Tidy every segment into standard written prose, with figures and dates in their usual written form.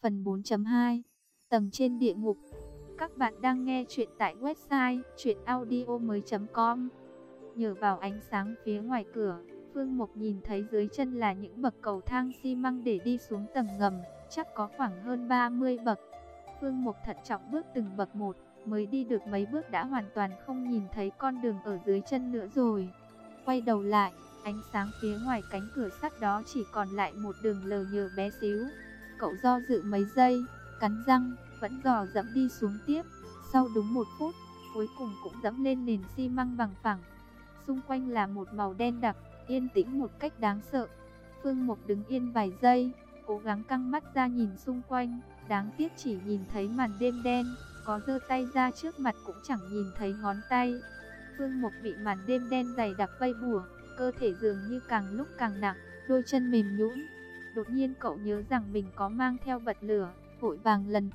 Phần 4.2 Tầng trên địa ngục. Các bạn đang nghe chuyện tại website chuyenaudio.com. Nhờ vào ánh sáng phía ngoài cửa, Phương Mộc nhìn thấy dưới chân là những bậc cầu thang xi măng để đi xuống tầng ngầm, chắc có khoảng hơn 30 bậc. Phương Mộc thận trọng bước từng bậc một, mới đi được mấy bước đã hoàn toàn không nhìn thấy con đường ở dưới chân nữa rồi. Quay đầu lại, ánh sáng phía ngoài cánh cửa sắt đó chỉ còn lại một đường lờ nhờ bé xíu. Cậu do dự mấy giây, cắn răng, vẫn dò dẫm đi xuống tiếp. Sau đúng 1 phút, cuối cùng cũng dẫm lên nền xi măng bằng phẳng. Xung quanh là một màu đen đặc, yên tĩnh một cách đáng sợ. Phương Mộc đứng yên vài giây, cố gắng căng mắt ra nhìn xung quanh. Đáng tiếc chỉ nhìn thấy màn đêm đen, có giơ tay ra trước mặt cũng chẳng nhìn thấy ngón tay. Phương Mộc bị màn đêm đen dày đặc vây bủa, cơ thể dường như càng lúc càng nặng, đôi chân mềm nhũn. Đột nhiên cậu nhớ rằng mình có mang theo bật lửa, vội vàng lần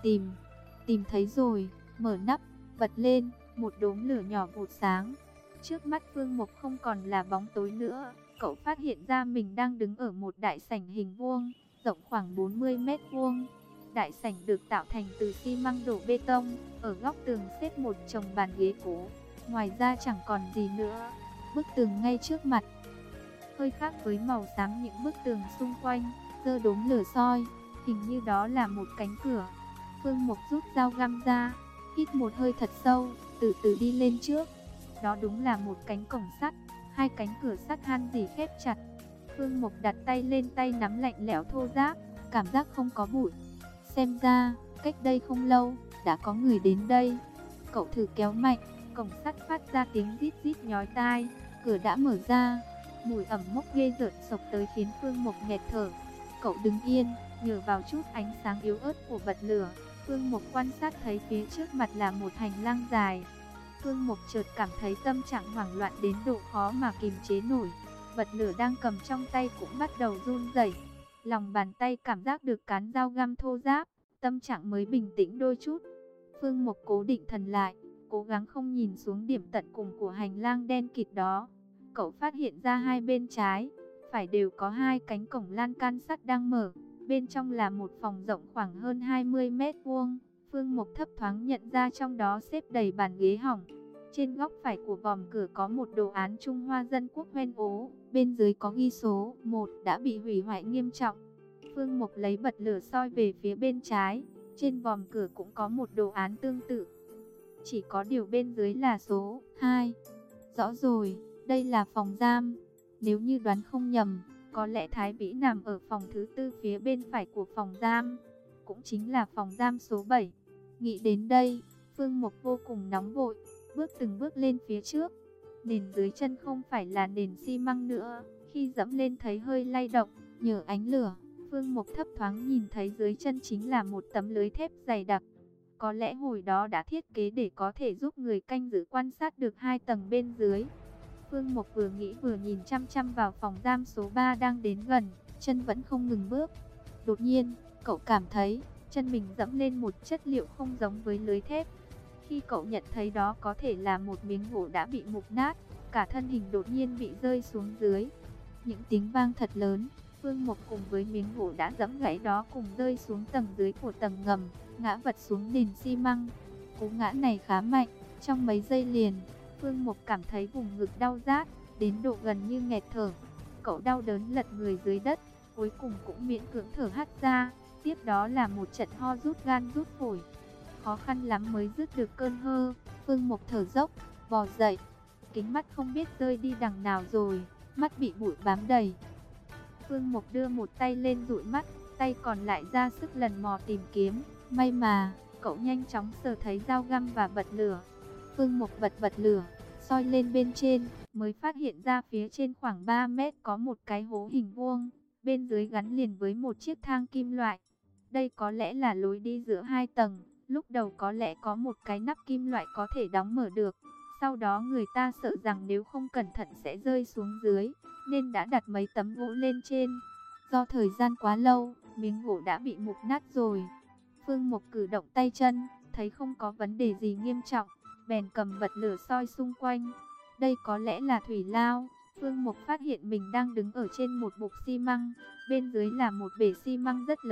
tìm thấy rồi, mở nắp, bật lên, một đốm lửa nhỏ vụt sáng. Trước mắt Phương Mộc không còn là bóng tối nữa, cậu phát hiện ra mình đang đứng ở một đại sảnh hình vuông, rộng khoảng 40 mét vuông. Đại sảnh được tạo thành từ xi măng đổ bê tông, ở góc tường xếp một chồng bàn ghế cũ, ngoài ra chẳng còn gì nữa. Bức tường ngay trước mặt hơi khác với màu xám những bức tường xung quanh, giơ đốm lửa soi, hình như đó là một cánh cửa. Phương Mộc rút dao găm ra, hít một hơi thật sâu, từ từ đi lên trước. Đó đúng là một cánh cổng sắt, hai cánh cửa sắt han rỉ khép chặt. Phương Mộc đặt tay lên tay nắm lạnh lẽo thô ráp, cảm giác không có bụi. Xem ra, cách đây không lâu, đã có người đến đây. Cậu thử kéo mạnh, cổng sắt phát ra tiếng rít rít nhói tai, cửa đã mở ra. Mùi ẩm mốc ghê rợn xộc tới khiến Phương Mộc nghẹt thở. Cậu đứng yên, nhờ vào chút ánh sáng yếu ớt của bật lửa, Phương Mộc quan sát thấy phía trước mặt là một hành lang dài. Phương Mộc chợt cảm thấy tâm trạng hoảng loạn đến độ khó mà kìm chế nổi. Bật lửa đang cầm trong tay cũng bắt đầu run rẩy. Lòng bàn tay cảm giác được cán dao găm thô ráp, tâm trạng mới bình tĩnh đôi chút. Phương Mộc cố định thần lại, cố gắng không nhìn xuống điểm tận cùng của hành lang đen kịt đó. Cậu phát hiện ra hai bên trái, phải đều có hai cánh cổng lan can sắt đang mở. Bên trong là một phòng rộng khoảng hơn 20 mét vuông. Phương Mộc thấp thoáng nhận ra trong đó xếp đầy bàn ghế hỏng. Trên góc phải của vòm cửa có một đồ án Trung Hoa Dân Quốc hoen ố. Bên dưới có ghi số 1 đã bị hủy hoại nghiêm trọng. Phương Mộc lấy bật lửa soi về phía bên trái. Trên vòm cửa cũng có một đồ án tương tự, chỉ có điều bên dưới là số 2. Rõ rồi, đây là phòng giam. Nếu như đoán không nhầm, có lẽ Thái Vĩ nằm ở phòng thứ 4 phía bên phải của phòng giam, cũng chính là phòng giam số 7. Nghĩ đến đây, Phương Mộc vô cùng nóng vội, bước từng bước lên phía trước. Nền dưới chân không phải là nền xi măng nữa, khi dẫm lên thấy hơi lay động, nhờ ánh lửa, Phương Mộc thấp thoáng nhìn thấy dưới chân chính là một tấm lưới thép dày đặc. Có lẽ hồi đó đã thiết kế để có thể giúp người canh giữ quan sát được 2 tầng bên dưới. Phương Mộc vừa nghĩ vừa nhìn chăm chăm vào phòng giam số 3 đang đến gần, chân vẫn không ngừng bước. Đột nhiên, cậu cảm thấy chân mình dẫm lên một chất liệu không giống với lưới thép. Khi cậu nhận thấy đó có thể là một miếng gỗ đã bị mục nát, cả thân hình đột nhiên bị rơi xuống dưới. Những tiếng vang thật lớn, Phương Mộc cùng với miếng gỗ đã dẫm gãy đó cùng rơi xuống tầng dưới của tầng ngầm, ngã vật xuống nền xi măng. Cú ngã này khá mạnh, trong mấy giây liền, Phương Mộc cảm thấy vùng ngực đau rát, đến độ gần như nghẹt thở. Cậu đau đớn lật người dưới đất, cuối cùng cũng miễn cưỡng thở hắt ra. Tiếp đó là một trận ho rút gan rút phổi. Khó khăn lắm mới dứt được cơn hơ, Phương Mộc thở dốc, bò dậy. Kính mắt không biết rơi đi đằng nào rồi, mắt bị bụi bám đầy. Phương Mộc đưa một tay lên dụi mắt, tay còn lại ra sức lần mò tìm kiếm. May mà, cậu nhanh chóng sờ thấy dao găm và bật lửa. Phương Mộc bật lửa, soi lên bên trên, mới phát hiện ra phía trên khoảng 3 mét có một cái hố hình vuông, bên dưới gắn liền với một chiếc thang kim loại. Đây có lẽ là lối đi giữa 2 tầng, lúc đầu có lẽ có một cái nắp kim loại có thể đóng mở được. Sau đó người ta sợ rằng nếu không cẩn thận sẽ rơi xuống dưới, nên đã đặt mấy tấm gỗ lên trên. Do thời gian quá lâu, miếng gỗ đã bị mục nát rồi. Phương Mộc cử động tay chân, thấy không có vấn đề gì nghiêm trọng, bèn cầm bật lửa soi xung quanh. Đây có lẽ là thủy lao. Phương Mộc phát hiện mình đang đứng ở trên một bục xi măng, bên dưới là một bể xi măng rất lớn,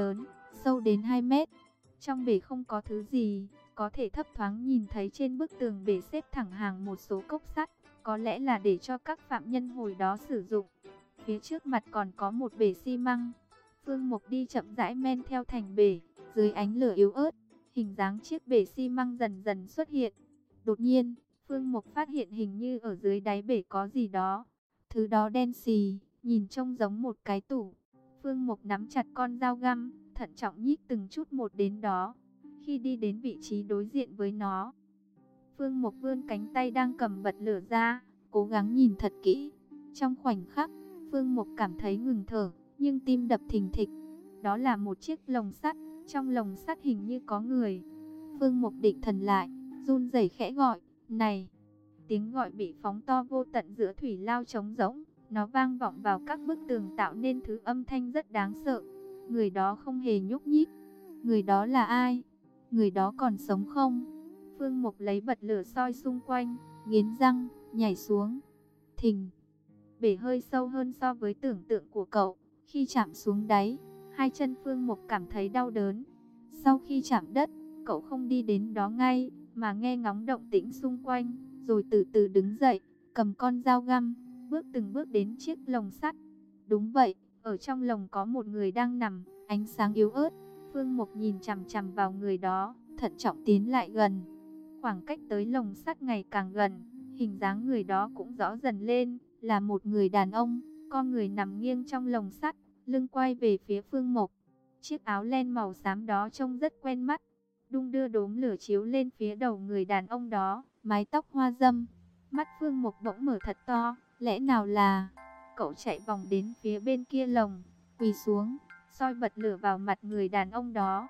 sâu đến 2 mét. Trong bể không có thứ gì, có thể thấp thoáng nhìn thấy trên bức tường bể xếp thẳng hàng một số cốc sắt, có lẽ là để cho các phạm nhân hồi đó sử dụng. Phía trước mặt còn có một bể xi măng. Phương Mục đi chậm rãi men theo thành bể, dưới ánh lửa yếu ớt, hình dáng chiếc bể xi măng dần dần xuất hiện. Đột nhiên, Phương Mục phát hiện hình như ở dưới đáy bể có gì đó. Thứ đó đen xì, nhìn trông giống một cái tủ. Phương Mục nắm chặt con dao găm, thận trọng nhích từng chút một đến đó. Khi đi đến vị trí đối diện với nó, Phương Mục vươn cánh tay đang cầm bật lửa ra, cố gắng nhìn thật kỹ. Trong khoảnh khắc, Phương Mục cảm thấy ngừng thở, nhưng tim đập thình thịch. Đó là một chiếc lồng sắt, trong lồng sắt hình như có người. Phương Mục định thần lại, run rẩy khẽ gọi, "Này!" Tiếng gọi bị phóng to vô tận giữa thủy lao trống rỗng, nó vang vọng vào các bức tường tạo nên thứ âm thanh rất đáng sợ. Người đó không hề nhúc nhích. Người đó là ai? Người đó còn sống không? Phương Mục lấy bật lửa soi xung quanh, nghiến răng, nhảy xuống. Thình! Bể hơi sâu hơn so với tưởng tượng của cậu. Khi chạm xuống đáy, hai chân Phương Mục cảm thấy đau đớn. Sau khi chạm đất, cậu không đi đến đó ngay, mà nghe ngóng động tĩnh xung quanh, rồi từ từ đứng dậy, cầm con dao găm, bước từng bước đến chiếc lồng sắt. Đúng vậy, ở trong lồng có một người đang nằm, ánh sáng yếu ớt. Phương Mục nhìn chằm chằm vào người đó, thận trọng tiến lại gần. Khoảng cách tới lồng sắt ngày càng gần, hình dáng người đó cũng rõ dần lên, là một người đàn ông, con người nằm nghiêng trong lồng sắt, lưng quay về phía Phương Mục. Chiếc áo len màu xám đó trông rất quen mắt. Đung đưa đốm lửa chiếu lên phía đầu người đàn ông đó, mái tóc hoa râm. Mắt Phương Mục bỗng mở thật to, lẽ nào là... Cậu chạy vòng đến phía bên kia lồng, quỳ xuống, soi bật lửa vào mặt người đàn ông đó.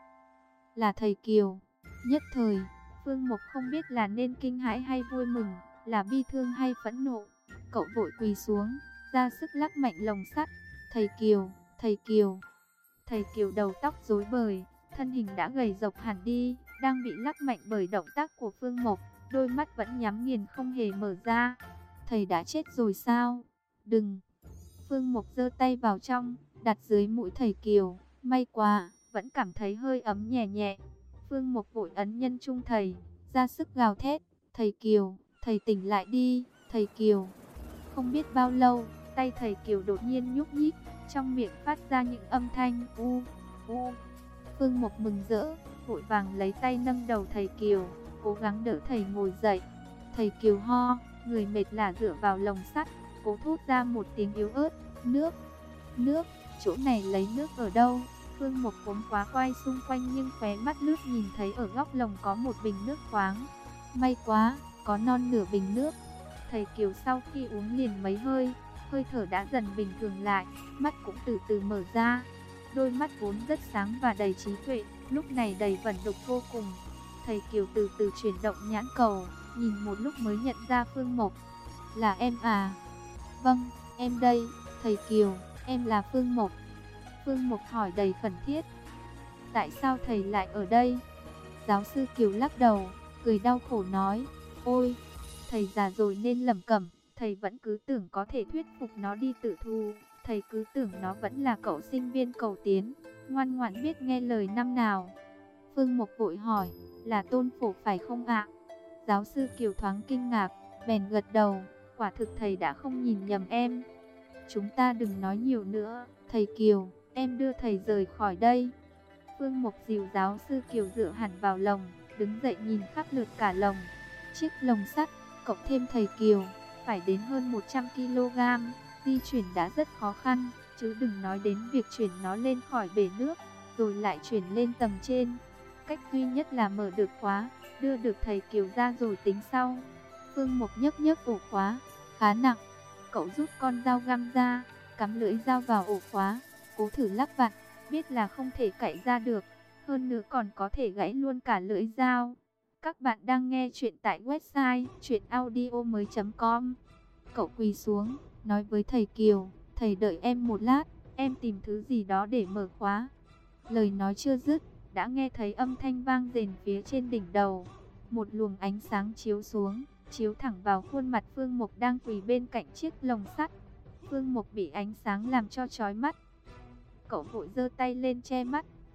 Là thầy Kiều. Nhất thời, Phương Mục không biết là nên kinh hãi hay vui mừng, là bi thương hay phẫn nộ. Cậu vội quỳ xuống, ra sức lắc mạnh lồng sắt. Thầy Kiều, thầy Kiều. Thầy Kiều đầu tóc rối bời, thân hình đã gầy rộc hẳn đi, đang bị lắc mạnh bởi động tác của Phương Mục, đôi mắt vẫn nhắm nghiền không hề mở ra. Thầy đã chết rồi sao? Đừng! Phương Mục giơ tay vào trong, đặt dưới mũi thầy Kiều. May quá, vẫn cảm thấy hơi ấm nhẹ nhẹ. Phương Mục vội ấn nhân trung thầy, ra sức gào thét. Thầy Kiều, thầy tỉnh lại đi, thầy Kiều. Không biết bao lâu, tay thầy Kiều đột nhiên nhúc nhích, trong miệng phát ra những âm thanh u, u. Phương Mục mừng rỡ, vội vàng lấy tay nâng đầu thầy Kiều, cố gắng đỡ thầy ngồi dậy. Thầy Kiều ho, người mệt lả dựa vào lồng sắt, cố thốt ra một tiếng yếu ớt, nước, nước, chỗ này lấy nước ở đâu? Phương Mục cuống quá quay xung quanh nhưng khóe mắt lướt nhìn thấy ở góc lồng có một bình nước khoáng. May quá, có non nửa bình nước. Thầy Kiều sau khi uống liền mấy hơi, hơi thở đã dần bình thường lại, mắt cũng từ từ mở ra. Đôi mắt vốn rất sáng và đầy trí tuệ, lúc này đầy vẩn đục vô cùng. Thầy Kiều từ từ chuyển động nhãn cầu, nhìn một lúc mới nhận ra Phương Mục. Là em à? Vâng, em đây, thầy Kiều, em là Phương Mục. Phương Mục hỏi đầy khẩn thiết. Tại sao thầy lại ở đây? Giáo sư Kiều lắc đầu, cười đau khổ nói. Ôi, thầy già rồi nên lẩm cẩm, thầy vẫn cứ tưởng có thể thuyết phục nó đi tự thù. Thầy cứ tưởng nó vẫn là cậu sinh viên cầu tiến, ngoan ngoãn biết nghe lời năm nào. Phương Mục vội hỏi, là Tôn Phổ phải không ạ? Giáo sư Kiều thoáng kinh ngạc, bèn gật đầu, quả thực thầy đã không nhìn nhầm em. Chúng ta đừng nói nhiều nữa, thầy Kiều, em đưa thầy rời khỏi đây. Phương Mục dìu giáo sư Kiều dựa hẳn vào lồng, đứng dậy nhìn khắp lượt cả lồng. Chiếc lồng sắt, cộng thêm thầy Kiều, phải đến hơn 100 kg, di chuyển đã rất khó khăn, chứ đừng nói đến việc chuyển nó lên khỏi bể nước, rồi lại chuyển lên tầng trên. Cách duy nhất là mở được khóa, đưa được thầy Kiều ra rồi tính sau. Phương Mục nhấc nhấc ổ khóa, khá nặng. Cậu rút con dao găm ra, cắm lưỡi dao vào ổ khóa, cố thử lắc vặn, biết là không thể cạy ra được, hơn nữa còn có thể gãy luôn cả lưỡi dao. Các bạn đang nghe chuyện tại website chuyenaudio.com. Cậu quỳ xuống, nói với thầy Kiều, thầy đợi em một lát, em tìm thứ gì đó để mở khóa. Lời nói chưa dứt, đã nghe thấy âm thanh vang rền phía trên đỉnh đầu. Một luồng ánh sáng chiếu xuống, chiếu thẳng vào khuôn mặt Phương Mục đang quỳ bên cạnh chiếc lồng sắt. Phương Mục bị ánh sáng làm cho chói mắt. Cậu vội giơ tay lên che mắt,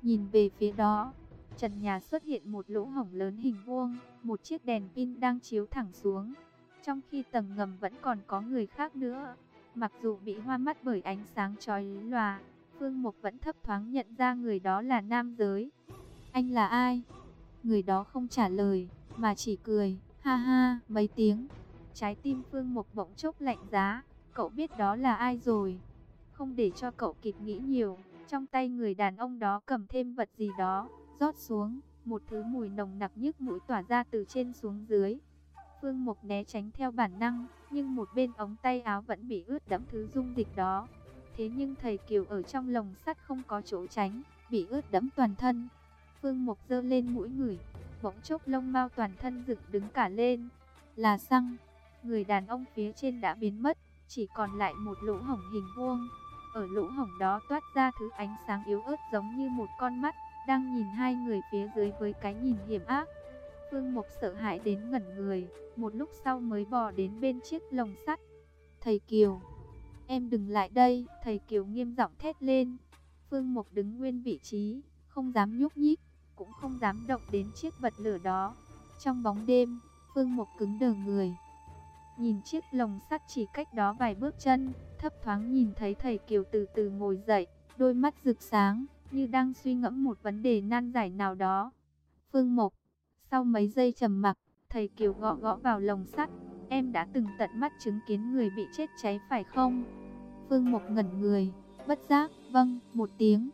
Nhìn về phía đó, trần nhà xuất hiện một lỗ hổng lớn hình vuông, một chiếc đèn pin đang chiếu thẳng xuống. Trong khi tầng ngầm vẫn còn có người khác nữa. Mặc dù bị hoa mắt bởi ánh sáng chói lòa, Phương Mục vẫn thấp thoáng nhận ra người đó là nam giới. Anh là ai? Người đó không trả lời, mà chỉ cười, ha ha, mấy tiếng. Trái tim Phương Mục bỗng chốc lạnh giá, cậu biết đó là ai rồi. Không để cho cậu kịp nghĩ nhiều, trong tay người đàn ông đó cầm thêm vật gì đó, rót xuống, một thứ mùi nồng nặc nhức mũi tỏa ra từ trên xuống dưới. Phương Mục né tránh theo bản năng, nhưng một bên ống tay áo vẫn bị ướt đẫm thứ dung dịch đó. Thế nhưng thầy Kiều ở trong lồng sắt không có chỗ tránh, bị ướt đẫm toàn thân. Phương Mục giơ lên mũi ngửi, bỗng chốc lông mao toàn thân dựng đứng cả lên. Là xăng. Người đàn ông phía trên đã biến mất, chỉ còn lại một lỗ hổng hình vuông. Ở lỗ hổng đó toát ra thứ ánh sáng yếu ớt giống như một con mắt, đang nhìn hai người phía dưới với cái nhìn hiểm ác. Phương Mục sợ hãi đến ngẩn người, một lúc sau mới bò đến bên chiếc lồng sắt. Thầy Kiều, em đừng lại đây, thầy Kiều nghiêm giọng thét lên. Phương Mục đứng nguyên vị trí, không dám nhúc nhích, cũng không dám động đến chiếc bật lửa đó. Trong bóng đêm, Phương Mục cứng đờ người. Nhìn chiếc lồng sắt chỉ cách đó vài bước chân, thấp thoáng nhìn thấy thầy Kiều từ từ ngồi dậy, đôi mắt rực sáng, như đang suy ngẫm một vấn đề nan giải nào đó. Phương Mục, sau mấy giây trầm mặc, thầy Kiều gõ gõ vào lồng sắt. Em đã từng tận mắt chứng kiến người bị chết cháy phải không? Phương Mục ngẩn người, bất giác, vâng, một tiếng.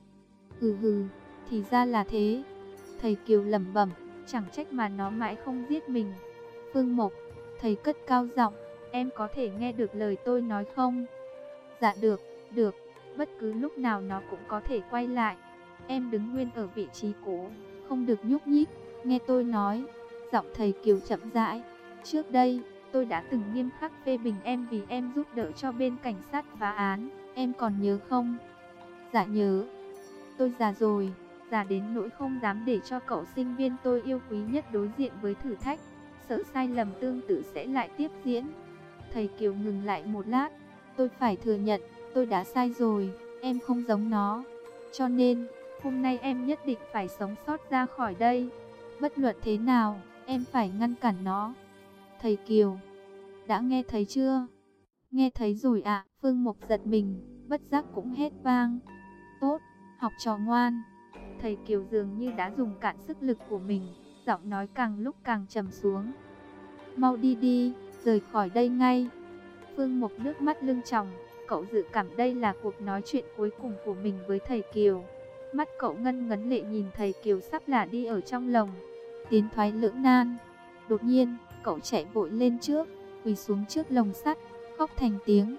Hừ, thì ra là thế. Thầy Kiều lẩm bẩm, chẳng trách mà nó mãi không giết mình. Phương Mục, thầy cất cao giọng, em có thể nghe được lời tôi nói không? Dạ được, bất cứ lúc nào nó cũng có thể quay lại. Em đứng nguyên ở vị trí cũ, không được nhúc nhích, nghe tôi nói. Giọng thầy Kiều chậm rãi, trước đây, tôi đã từng nghiêm khắc phê bình em vì em giúp đỡ cho bên cảnh sát phá án, em còn nhớ không? Dạ nhớ, tôi già rồi, già đến nỗi không dám để cho cậu sinh viên tôi yêu quý nhất đối diện với thử thách, sợ sai lầm tương tự sẽ lại tiếp diễn. Thầy Kiều ngừng lại một lát, tôi phải thừa nhận, tôi đã sai rồi, em không giống nó. Cho nên, hôm nay em nhất định phải sống sót ra khỏi đây. Bất luận thế nào, em phải ngăn cản nó. Thầy Kiều, đã nghe thấy chưa? Nghe thấy rồi ạ. Phương Mục giật mình, bất giác cũng hét vang. Tốt, học trò ngoan. Thầy Kiều dường như đã dùng cạn sức lực của mình, giọng nói càng lúc càng trầm xuống. Mau đi đi, rời khỏi đây ngay. Phương Mục nước mắt lưng tròng, cậu dự cảm đây là cuộc nói chuyện cuối cùng của mình với thầy Kiều. Mắt cậu ngân ngấn lệ nhìn thầy Kiều sắp lả đi ở trong lồng. Tiến thoái lưỡng nan. Đột nhiên, cậu chạy vội lên trước, quỳ xuống trước lồng sắt, khóc thành tiếng.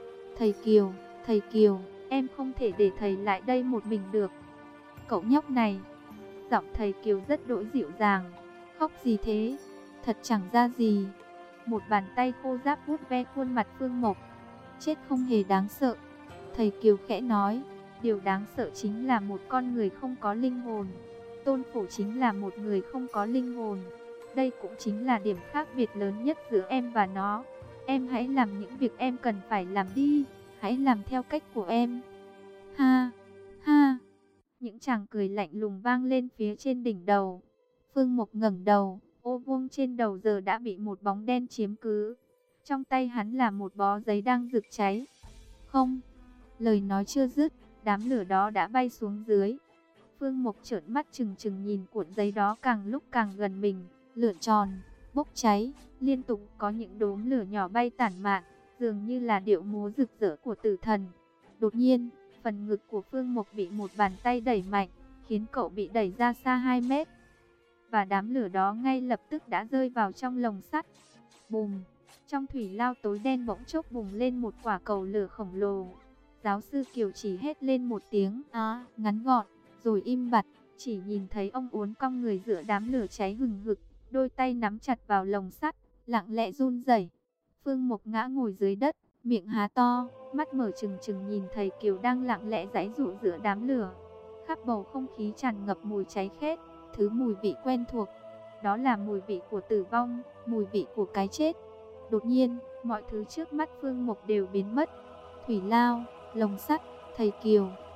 Thầy Kiều, em không thể để thầy lại đây một mình được. Cậu nhóc này. Giọng thầy Kiều rất đỗi dịu dàng. Khóc gì thế? Thật chẳng ra gì. Một bàn tay khô ráp vuốt ve khuôn mặt Phương Mục. Chết không hề đáng sợ. Thầy Kiều khẽ nói. Điều đáng sợ chính là một con người không có linh hồn. Tôn Phủ chính là một người không có linh hồn. Đây cũng chính là điểm khác biệt lớn nhất giữa em và nó. Em hãy làm những việc em cần phải làm đi. Hãy làm theo cách của em. Ha, ha. Những tràng cười lạnh lùng vang lên phía trên đỉnh đầu. Phương Mục ngẩng đầu, ô vuông trên đầu giờ đã bị một bóng đen chiếm cứ. Trong tay hắn là một bó giấy đang rực cháy. Không, lời nói chưa dứt, đám lửa đó đã bay xuống dưới. Phương Mục trợn mắt trừng trừng nhìn cuộn giấy đó càng lúc càng gần mình, lửa tròn, bốc cháy, liên tục có những đốm lửa nhỏ bay tản mạn, dường như là điệu múa rực rỡ của tử thần. Đột nhiên, phần ngực của Phương Mục bị một bàn tay đẩy mạnh, khiến cậu bị đẩy ra xa 2 mét. Và đám lửa đó ngay lập tức đã rơi vào trong lồng sắt. Bùm! Trong thủy lao tối đen bỗng chốc bùng lên một quả cầu lửa khổng lồ. Giáo sư Kiều chỉ hét lên một tiếng ngắn gọn, rồi im bặt, chỉ nhìn thấy ông uốn cong người giữa đám lửa cháy hừng hực, đôi tay nắm chặt vào lồng sắt, lặng lẽ run rẩy. Phương Mục ngã ngồi dưới đất, miệng há to, mắt mở trừng trừng nhìn thầy Kiều đang lặng lẽ giãy giụa giữa đám lửa. Khắp bầu không khí tràn ngập mùi cháy khét, thứ mùi vị quen thuộc. Đó là mùi vị của tử vong, mùi vị của cái chết. Đột nhiên, mọi thứ trước mắt Phương Mục đều biến mất. Thủy lao, lồng sắt, thầy Kiều,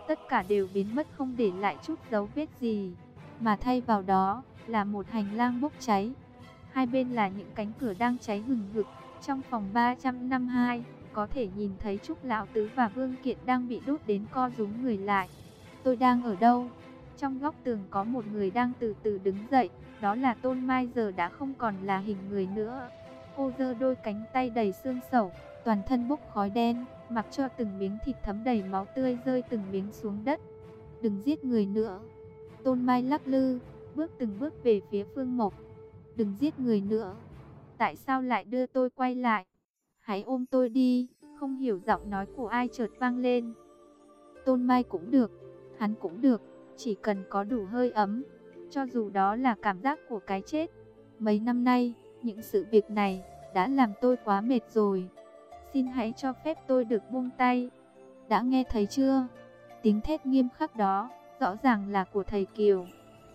tất cả đều biến mất không để lại chút dấu vết gì, mà thay vào đó là một hành lang bốc cháy. Hai bên là những cánh cửa đang cháy hừng hực. Trong phòng 352, có thể nhìn thấy Trúc Lão Tứ và Vương Kiện đang bị đốt đến co rúm người lại. Tôi đang ở đâu? Trong góc tường có một người đang từ từ đứng dậy, đó là Tôn Mai, giờ đã không còn là hình người nữa. Cô giơ đôi cánh tay đầy xương sẩu, toàn thân bốc khói đen, mặc cho từng miếng thịt thấm đầy máu tươi rơi từng miếng xuống đất. Đừng giết người nữa. Tôn Mai lắc lư, bước từng bước về phía Phương Mộc. Đừng giết người nữa. Tại sao lại đưa tôi quay lại? Hãy ôm tôi đi. Không hiểu giọng nói của ai chợt vang lên. Tôn Mai cũng được, hắn cũng được, chỉ cần có đủ hơi ấm, cho dù đó là cảm giác của cái chết. Mấy năm nay, những sự việc này đã làm tôi quá mệt rồi. Xin hãy cho phép tôi được buông tay. Đã nghe thấy chưa? Tiếng thét nghiêm khắc đó, rõ ràng là của thầy Kiều.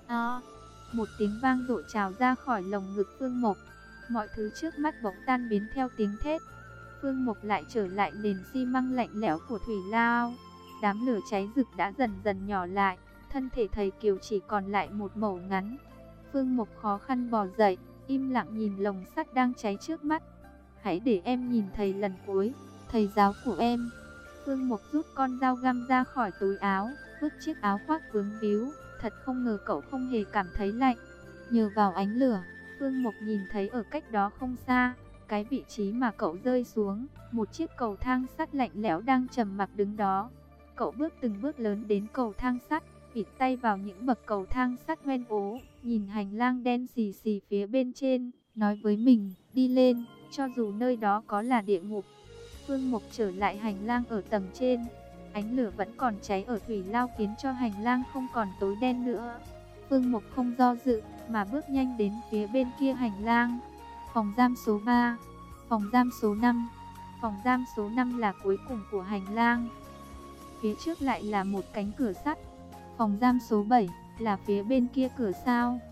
Một tiếng vang dội trào ra khỏi lồng ngực Phương Mộc. Mọi thứ trước mắt bỗng tan biến theo tiếng thét. Phương Mộc lại trở lại nền xi măng lạnh lẽo của thủy lao. Đám lửa cháy rực đã dần dần nhỏ lại, thân thể thầy Kiều chỉ còn lại một mẩu ngắn. Phương Mộc khó khăn bò dậy, im lặng nhìn lồng sắt đang cháy trước mắt. Hãy để em nhìn thầy lần cuối, thầy giáo của em. Phương Mộc rút con dao găm ra khỏi túi áo, vứt chiếc áo khoác vướng víu. Thật không ngờ cậu không hề cảm thấy lạnh. Nhờ vào ánh lửa, Phương Mộc nhìn thấy ở cách đó không xa, cái vị trí mà cậu rơi xuống, một chiếc cầu thang sắt lạnh lẽo đang trầm mặc đứng đó. Cậu bước từng bước lớn đến cầu thang sắt, vịt tay vào những bậc cầu thang sắt hoen ố, nhìn hành lang đen xì xì phía bên trên, nói với mình, đi lên, cho dù nơi đó có là địa ngục. Phương Mộc trở lại hành lang ở tầng trên. Ánh lửa vẫn còn cháy ở thủy lao khiến cho hành lang không còn tối đen nữa. Phương Mộc không do dự mà bước nhanh đến phía bên kia hành lang. Phòng giam số 3, phòng giam số 5. Phòng giam số 5 là cuối cùng của hành lang. Phía trước lại là một cánh cửa sắt. Phòng giam số 7 là phía bên kia cửa sao.